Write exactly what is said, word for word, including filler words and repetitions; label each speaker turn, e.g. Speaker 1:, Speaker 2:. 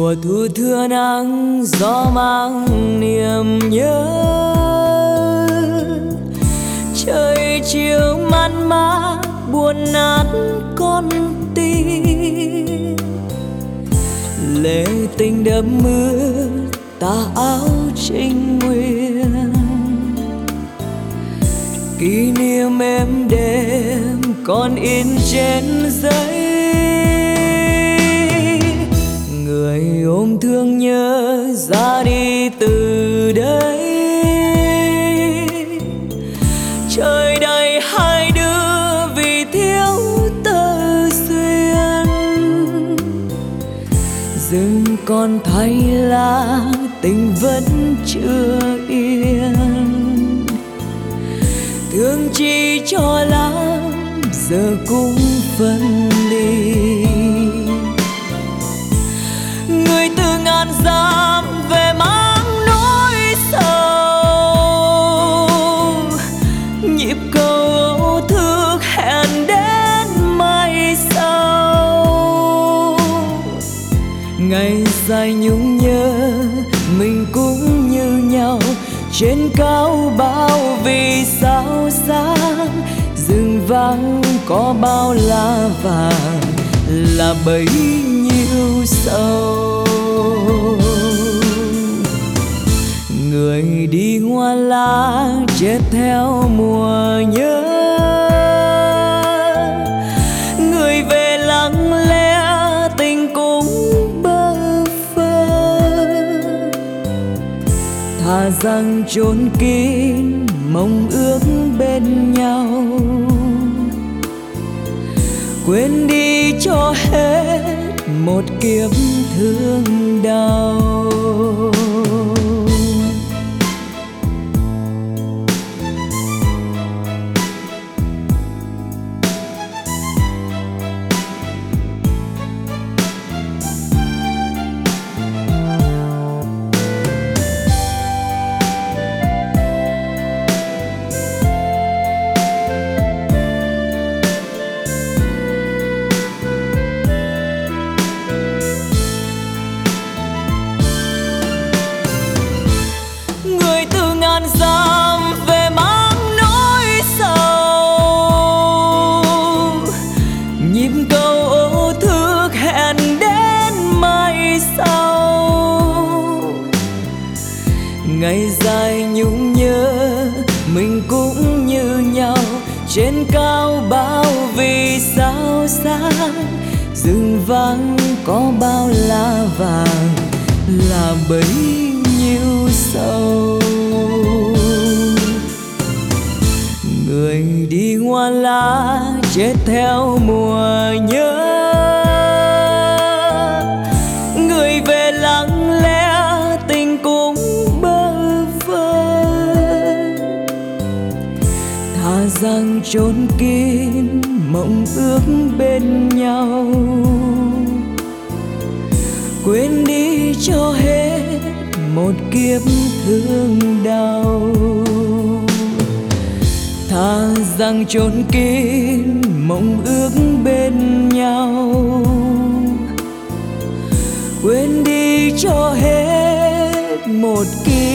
Speaker 1: mùa thu thưa nắng gió mang niềm nhớ, trời chiều man mác buồn nát con tim, lệ tình đẫm mưa tà áo trinh nguyên, kỷ niệm êm đềm còn in trên giấy. Người ôm thương nhớ ra đi từ đây, trời đầy hai đứa vì thiếu tơ duyên, rừng còn thay lá tình vẫn chưa yên, thương chi cho lắm giờ cũng phân ly. Người từ ngàn dặm về mang nỗi sầu, nhịp cầu thương hẹn đến mai sau. Ngày dài nhung nhớ mình cũng như nhau, trên cao bao vì sao sáng, rừng vắng có bao lá vàng là bấy nhiêu sầu. Người đi hoa lá chết theo mùa nhớ, người về lặng lẽ tình cũng bơ vơ, thà rằng chốn kín mong ước bên nhau, quên đi cho hết một kiếp thương đau. Dặm về mang nỗi sầu, nhịp cầu ô thức hẹn đến mai sau. Ngày dài nhung nhớ mình cũng như nhau, trên cao bao vì sao sáng, rừng vắng có bao lá vàng là bấy nhiêu sầu. Người đi hoa lá chết theo mùa nhớ, người về lặng lẽ tình cũng bơ vơ, thà rằng chốn kín mộng ước bên nhau, quên đi cho hết một kiếp thương đau. Thà rằng chốn kín mong ước bên nhau, quên đi cho hết một kiếp